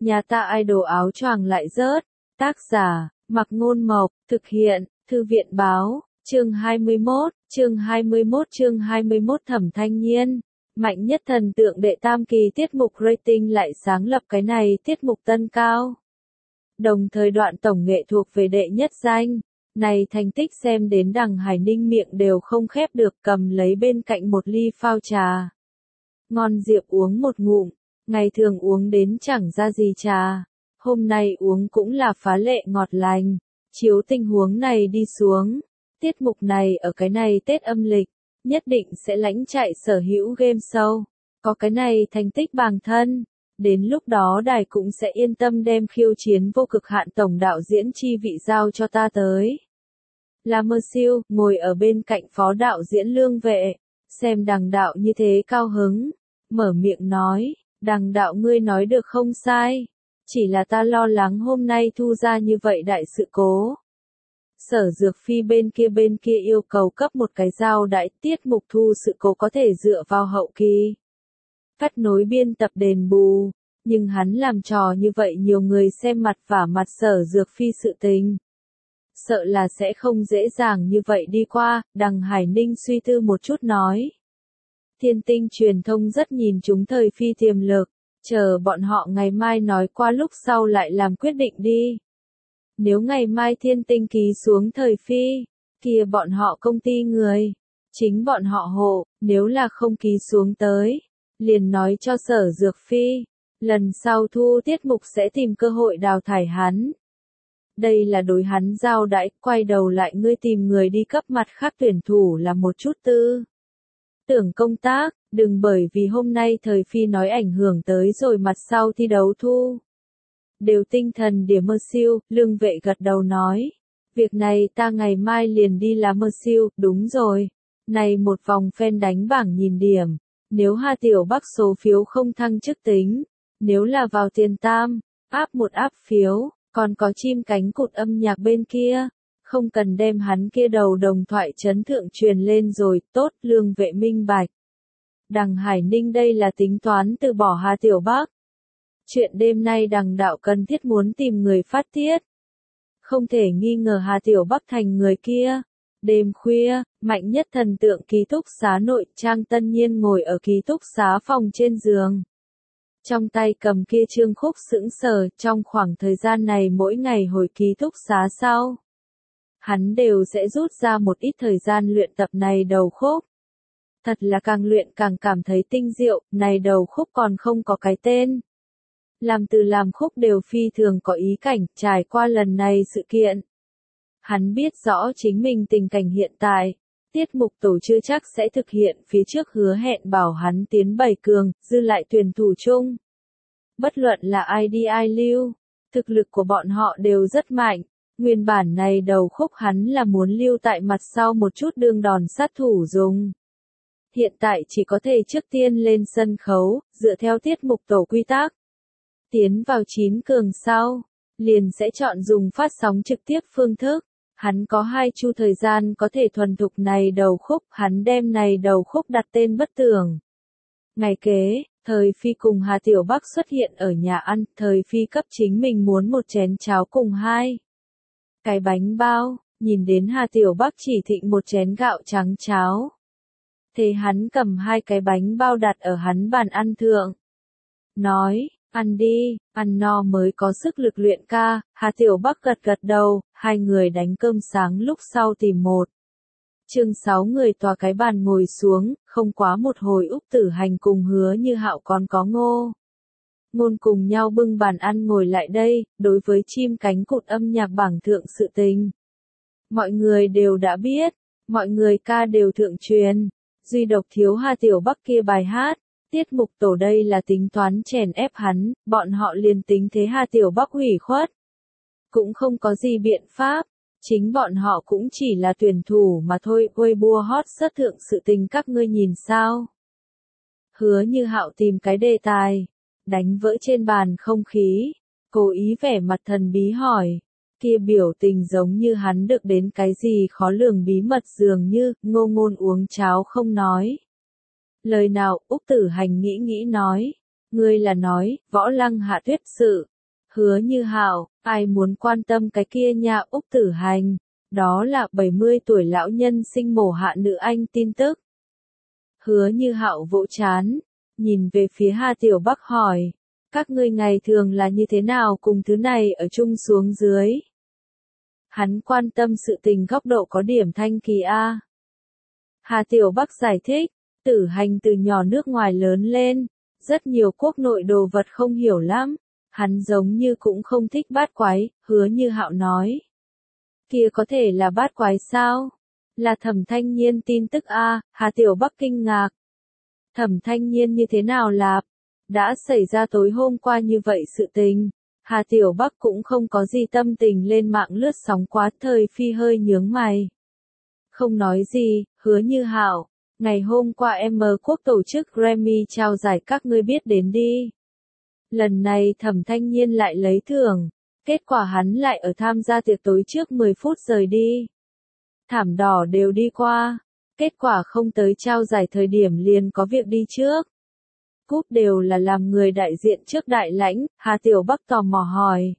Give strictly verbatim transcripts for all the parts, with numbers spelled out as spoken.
Nhà ta idol áo choàng lại rớt. Tác giả, Mặc Ngôn Mộc, thực hiện, Thư viện Báo, chương hai mươi mốt, chương hai mươi mốt chương hai mươi mốt Thẩm Thanh Nhiên. Mạnh nhất thần tượng đệ tam kỳ tiết mục rating lại sáng lập cái này tiết mục tân cao. Đồng thời đoạn tổng nghệ thuộc về đệ nhất danh. Này thành tích xem đến đằng Hải Ninh miệng đều không khép được, cầm lấy bên cạnh một ly phao trà. Ngon Diệp uống một ngụm, ngày thường uống đến chẳng ra gì trà. Hôm nay uống cũng là phá lệ ngọt lành. Chiếu tình huống này đi xuống, tiết mục này ở cái này Tết âm lịch, nhất định sẽ lãnh chạy sở hữu game show. Có cái này thành tích bằng thân, đến lúc đó đài cũng sẽ yên tâm đem khiêu chiến vô cực hạn tổng đạo diễn chi vị giao cho ta tới. La Mơ Siêu, ngồi ở bên cạnh phó đạo diễn Lương Vệ, xem đằng đạo như thế cao hứng, mở miệng nói, đằng đạo ngươi nói được không sai, chỉ là ta lo lắng hôm nay thu ra như vậy đại sự cố. Sở Dược Phi bên kia bên kia yêu cầu cấp một cái giao đại, tiết mục thu sự cố có thể dựa vào hậu kỳ. Phát nối biên tập đền bù, nhưng hắn làm trò như vậy nhiều người xem mặt vả mặt Sở Dược Phi sự tình. Sợ là sẽ không dễ dàng như vậy đi qua, đằng Hải Ninh suy tư một chút nói. Thiên Tinh truyền thông rất nhìn chúng thời Phi tiềm lực, chờ bọn họ ngày mai nói qua lúc sau lại làm quyết định đi. Nếu ngày mai Thiên Tinh ký xuống thời Phi, kia bọn họ công ty người, chính bọn họ hộ, nếu là không ký xuống tới, liền nói cho Sở Dược Phi, lần sau thu tiết mục sẽ tìm cơ hội đào thải hắn. Đây là đối hắn giao đãi, quay đầu lại ngươi tìm người đi cấp mặt khác tuyển thủ là một chút tư tưởng công tác, đừng bởi vì hôm nay thời Phi nói ảnh hưởng tới rồi mặt sau thi đấu thu. Đều tinh thần điểm Mơ Siêu, Lương Vệ gật đầu nói. Việc này ta ngày mai liền đi làm Mơ Siêu, đúng rồi. Này một vòng fan đánh bảng nhìn điểm. Nếu Hà Tiểu Bắc số phiếu không thăng chức tính. Nếu là vào tiền tam, áp một áp phiếu, còn có chim cánh cụt âm nhạc bên kia. Không cần đem hắn kia đầu đồng thoại chấn thượng truyền lên rồi, tốt, Lương Vệ minh bạch. Đằng Hải Ninh đây là tính toán từ bỏ Hà Tiểu Bắc. Chuyện đêm nay đằng đạo cần thiết muốn tìm người phát tiết. Không thể nghi ngờ Hà Tiểu Bắc thành người kia. Đêm khuya, mạnh nhất thần tượng ký túc xá nội, Trang Tân Nhiên ngồi ở ký túc xá phòng trên giường. Trong tay cầm kia chương khúc sững sờ, trong khoảng thời gian này mỗi ngày hồi ký túc xá sau. Hắn đều sẽ rút ra một ít thời gian luyện tập này đầu khúc. Thật là càng luyện càng cảm thấy tinh diệu, này đầu khúc còn không có cái tên. Làm từ làm khúc đều phi thường có ý cảnh, trải qua lần này sự kiện. Hắn biết rõ chính mình tình cảnh hiện tại, tiết mục tổ chưa chắc sẽ thực hiện phía trước hứa hẹn bảo hắn tiến bảy cường, dư lại tuyển thủ chung. Bất luận là ai đi ai lưu, thực lực của bọn họ đều rất mạnh. Nguyên bản này đầu khúc hắn là muốn lưu tại mặt sau một chút đương đòn sát thủ dùng. Hiện tại chỉ có thể trước tiên lên sân khấu, dựa theo tiết mục tổ quy tắc. Tiến vào chín cường sau, liền sẽ chọn dùng phát sóng trực tiếp phương thức. Hắn có hai chu thời gian có thể thuần thục này đầu khúc, hắn đem này đầu khúc đặt tên bất tường. Ngày kế, thời Phi cùng Hà Tiểu Bắc xuất hiện ở nhà ăn, thời Phi cấp chính mình muốn một chén cháo cùng hai cái bánh bao, nhìn đến Hà Tiểu Bắc chỉ thịnh một chén gạo trắng cháo. Thế hắn cầm hai cái bánh bao đặt ở hắn bàn ăn thượng. Nói, ăn đi, ăn no mới có sức lực luyện ca. Hà Tiểu Bắc gật gật đầu, hai người đánh cơm sáng lúc sau tìm một. Chương sáu người tòa cái bàn ngồi xuống, không quá một hồi Úc Tử Hành cùng Hứa Như Hạo còn có Ngô Ngôn cùng nhau bưng bàn ăn ngồi lại đây, đối với chim cánh cụt âm nhạc bảng thượng sự tình. Mọi người đều đã biết, mọi người ca đều thượng truyền, duy độc thiếu Hà Tiểu Bắc kia bài hát, tiết mục tổ đây là tính toán chèn ép hắn, bọn họ liền tính thế Hà Tiểu Bắc hủy khuất. Cũng không có gì biện pháp, chính bọn họ cũng chỉ là tuyển thủ mà thôi, Weibo hot search thượng sự tình các ngươi nhìn sao. Hứa Như Hạo tìm cái đề tài. Đánh vỡ trên bàn không khí, cố ý vẻ mặt thần bí hỏi, kia biểu tình giống như hắn được đến cái gì khó lường bí mật dường như, Ngô Ngôn uống cháo không nói. Lời nào, Úc Tử Hành nghĩ nghĩ nói, Ngươi là nói, võ lăng hạ tuyết sự. Hứa Như Hạo, ai muốn quan tâm cái kia nha Úc Tử Hành. Đó là bảy mươi tuổi lão nhân sinh mổ hạ nữ anh tin tức. Hứa Như Hạo vỗ chán, nhìn về phía Hà Tiểu Bắc hỏi, các ngươi ngày thường là như thế nào cùng thứ này ở chung xuống dưới? Hắn quan tâm sự tình góc độ có điểm thanh kỳ a. Hà Tiểu Bắc giải thích, Tử Hành từ nhỏ nước ngoài lớn lên, rất nhiều quốc nội đồ vật không hiểu lắm, hắn giống như cũng không thích bát quái, Hứa Như Hạo nói. Kia có thể là bát quái sao? Là Thẩm Thanh Nhiên tin tức a, Hà Tiểu Bắc kinh ngạc. Thẩm Thanh Nhiên như thế nào lạp? Đã xảy ra tối hôm qua như vậy sự tình. Hà Tiểu Bắc cũng không có gì tâm tình lên mạng lướt sóng quá, thời phi hơi nhướng mày. Không nói gì, Hứa Như Hạo, ngày hôm qua em M quốc tổ chức Grammy trao giải các ngươi biết đến đi. Lần này Thẩm Thanh Nhiên lại lấy thưởng, kết quả hắn lại ở tham gia tiệc tối trước mười phút rời đi. Thảm đỏ đều đi qua, kết quả không tới trao giải thời điểm liền có việc đi trước. Cúp đều là làm người đại diện trước đại lãnh, Hà Tiểu Bắc tò mò hỏi.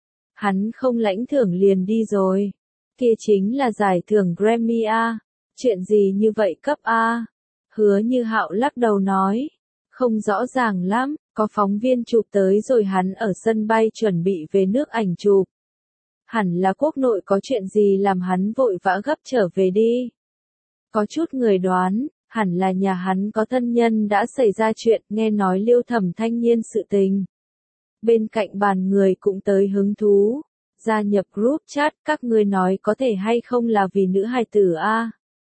Hắn không lãnh thưởng liền đi rồi. Kia chính là giải thưởng Grammy A. Chuyện gì như vậy cấp A? Hứa Như Hạo lắc đầu nói. Không rõ ràng lắm, có phóng viên chụp tới rồi hắn ở sân bay chuẩn bị về nước ảnh chụp. Hẳn là quốc nội có chuyện gì làm hắn vội vã gấp trở về đi. Có chút người đoán, hẳn là nhà hắn có thân nhân đã xảy ra chuyện, nghe nói Liêu Thẩm Thanh Nhiên sự tình. Bên cạnh bàn người cũng tới hứng thú, gia nhập group chat, các ngươi nói có thể hay không là vì nữ hài tử a?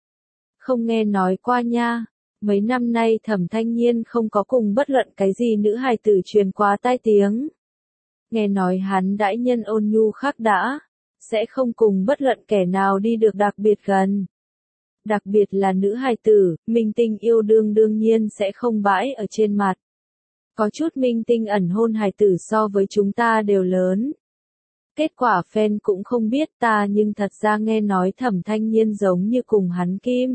Không nghe nói qua nha, mấy năm nay Thẩm Thanh Nhiên không có cùng bất luận cái gì nữ hài tử truyền qua tai tiếng. Nghe nói hắn đãi nhân ôn nhu khác đã, sẽ không cùng bất luận kẻ nào đi được đặc biệt gần. Đặc biệt là nữ hài tử, minh tinh yêu đương đương nhiên sẽ không bãi ở trên mặt. Có chút minh tinh ẩn hôn hài tử so với chúng ta đều lớn. Kết quả fan cũng không biết ta, nhưng thật ra nghe nói Thẩm Thanh Nhiên giống như cùng hắn Kim.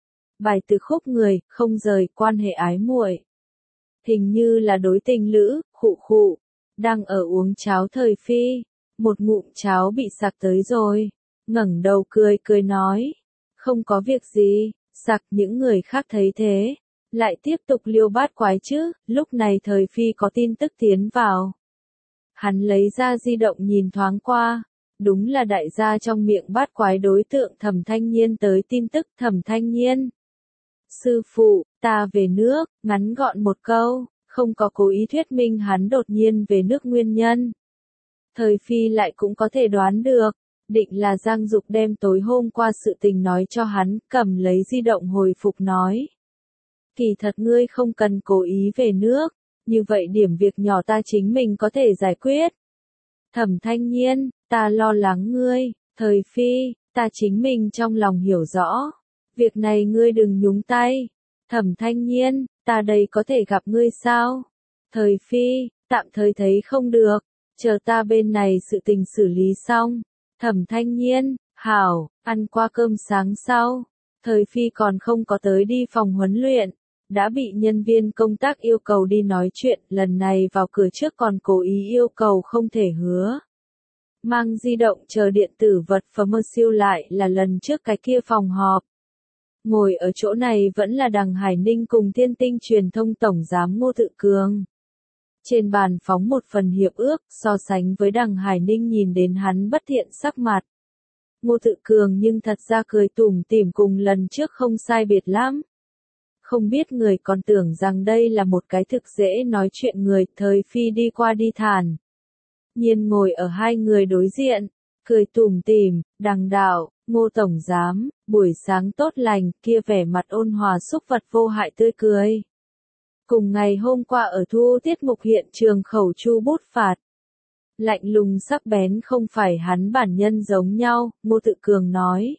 Bài từ khúc người, không rời, quan hệ ái muội. Hình như là đối tình lữ, khụ khụ. Đang ở uống cháo thời phi. Một ngụm cháo bị sặc tới rồi. Ngẩng đầu cười cười nói. Không có việc gì, sặc, những người khác thấy thế. Lại tiếp tục liêu bát quái chứ, lúc này thời phi có tin tức tiến vào. Hắn lấy ra di động nhìn thoáng qua. Đúng là đại gia trong miệng bát quái đối tượng Thẩm Thanh Nhiên tới tin tức. Thẩm Thanh Nhiên. Sư phụ, ta về nước, ngắn gọn một câu, không có cố ý thuyết minh hắn đột nhiên về nước nguyên nhân. Thời phi lại cũng có thể đoán được, định là Giang Dục đem tối hôm qua sự tình nói cho hắn, cầm lấy di động hồi phục nói. Kỳ thật ngươi không cần cố ý về nước, như vậy điểm việc nhỏ ta chính mình có thể giải quyết. Thẩm Thanh Nhiên, ta lo lắng ngươi, thời phi, ta chính mình trong lòng hiểu rõ. Việc này ngươi đừng nhúng tay. Thẩm Thanh Nhiên, ta đây có thể gặp ngươi sao? Thời phi, tạm thời thấy không được, chờ ta bên này sự tình xử lý xong. Thẩm Thanh Nhiên, hảo, ăn qua cơm sáng sau. Thời phi còn không có tới đi phòng huấn luyện, đã bị nhân viên công tác yêu cầu đi nói chuyện, lần này vào cửa trước còn cố ý yêu cầu không thể hứa. Mang di động chờ điện tử vật phẩm siêu lại là lần trước cái kia phòng họp. Ngồi ở chỗ này vẫn là Đằng Hải Ninh cùng Thiên Tinh truyền thông tổng giám Ngô Tự Cường. Trên bàn phóng một phần hiệp ước, so sánh với Đằng Hải Ninh nhìn đến hắn bất thiện sắc mặt. Ngô Tự Cường nhưng thật ra cười tủm tỉm cùng lần trước không sai biệt lắm. Không biết người còn tưởng rằng đây là một cái thực dễ nói chuyện người, thời phi đi qua đi thản. Nhiên ngồi ở hai người đối diện, cười tủm tỉm, Đằng đạo, Ngô tổng giám, buổi sáng tốt lành, kia vẻ mặt ôn hòa xúc vật vô hại tươi cười. Cùng ngày hôm qua ở thu tiết mục hiện trường khẩu chu bút phạt. Lạnh lùng sắc bén không phải hắn bản nhân giống nhau, Ngô Tự Cường nói.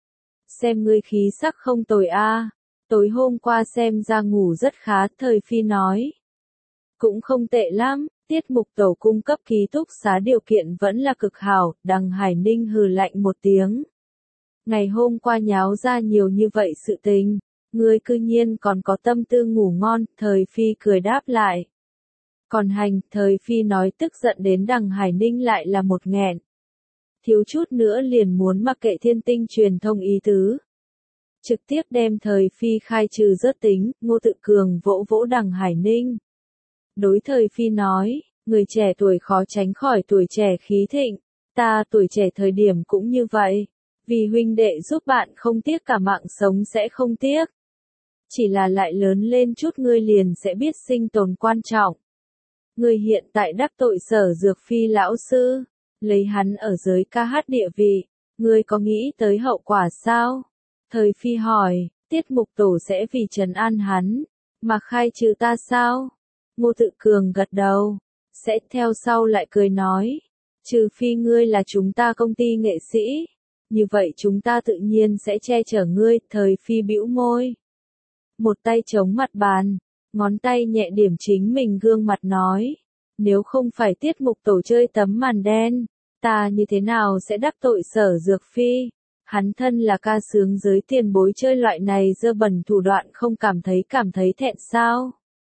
Xem ngươi khí sắc không tồi a, tối hôm qua xem ra ngủ rất khá, thời phi nói. Cũng không tệ lắm, tiết mục tổ cung cấp ký túc xá điều kiện vẫn là cực hảo, Đằng Hải Ninh hừ lạnh một tiếng. Ngày hôm qua nháo ra nhiều như vậy sự tình, ngươi cư nhiên còn có tâm tư ngủ ngon, thời phi cười đáp lại. Còn hành, thời phi nói tức giận đến đằng Hải Ninh lại là một nghẹn. Thiếu chút nữa liền muốn mặc kệ thiên tinh truyền thông ý tứ. Trực tiếp đem thời phi khai trừ rớt tính, Ngô Tự Cường vỗ vỗ đằng Hải Ninh. Đối thời phi nói, người trẻ tuổi khó tránh khỏi tuổi trẻ khí thịnh, ta tuổi trẻ thời điểm cũng như vậy. Vì huynh đệ giúp bạn không tiếc cả mạng sống sẽ không tiếc. Chỉ là lại lớn lên chút ngươi liền sẽ biết sinh tồn quan trọng. Ngươi hiện tại đắc tội Sở Dược Phi lão sư, lấy hắn ở giới ca hát địa vị, ngươi có nghĩ tới hậu quả sao? Thời phi hỏi, tiết mục tổ sẽ vì trấn an hắn, mà khai trừ ta sao? Ngô Tự Cường gật đầu, sẽ theo sau lại cười nói, trừ phi ngươi là chúng ta công ty nghệ sĩ, như vậy chúng ta tự nhiên sẽ che chở ngươi. Thời phi bĩu môi, một tay chống mặt bàn, ngón tay nhẹ điểm chính mình gương mặt nói, nếu không phải tiết mục tổ chơi tấm màn đen, ta như thế nào sẽ đắc tội Sở Dược Phi? Hắn thân là ca sướng giới tiền bối chơi loại này dơ bẩn thủ đoạn không cảm thấy cảm thấy thẹn sao?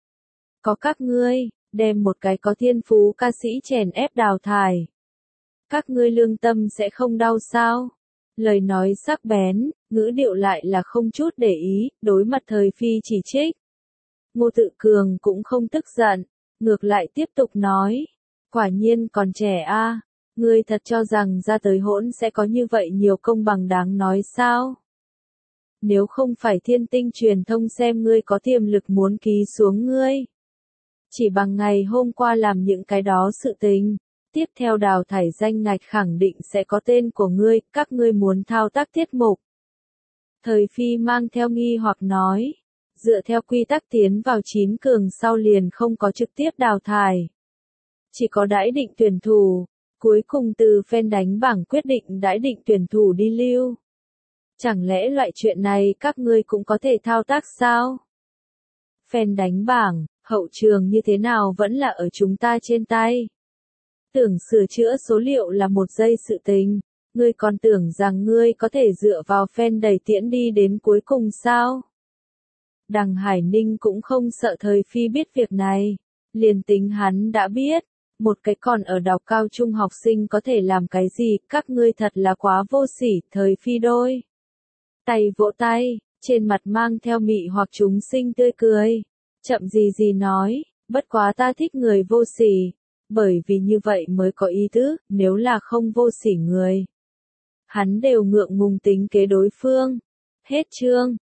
Có các ngươi, đem một cái có thiên phú ca sĩ chèn ép đào thải. Các ngươi lương tâm sẽ không đau sao? Lời nói sắc bén, ngữ điệu lại là không chút để ý, đối mặt thời phi chỉ trích. Ngô Tự Cường cũng không tức giận, ngược lại tiếp tục nói, quả nhiên còn trẻ a, ngươi thật cho rằng ra tới hỗn sẽ có như vậy nhiều công bằng đáng nói sao? Nếu không phải thiên tinh truyền thông xem ngươi có tiềm lực muốn ký xuống ngươi. Chỉ bằng ngày hôm qua làm những cái đó sự tình, tiếp theo đào thải danh ngạch khẳng định sẽ có tên của ngươi, các ngươi muốn thao tác tiết mục. Thời phi mang theo nghi hoặc nói, dựa theo quy tắc tiến vào chín cường sau liền không có trực tiếp đào thải. Chỉ có đãi định tuyển thủ, cuối cùng từ fan đánh bảng quyết định đãi định tuyển thủ đi lưu. Chẳng lẽ loại chuyện này các ngươi cũng có thể thao tác sao? Fan đánh bảng, hậu trường như thế nào vẫn là ở chúng ta trên tay. Tưởng sửa chữa số liệu là một giây sự tình, ngươi còn tưởng rằng ngươi có thể dựa vào fan đẩy tiễn đi đến cuối cùng sao? Đằng Hải Ninh cũng không sợ thời phi biết việc này, liền tính hắn đã biết, một cái còn ở đọc cao trung học sinh có thể làm cái gì, các ngươi thật là quá vô sỉ. Thời phi đôi tay vỗ tay, trên mặt mang theo mị hoặc chúng sinh tươi cười, chậm gì gì nói, bất quá ta thích người vô sỉ, bởi vì như vậy mới có ý tứ, nếu là không vô sỉ người, hắn đều ngượng ngùng tính kế đối phương. Hết chương.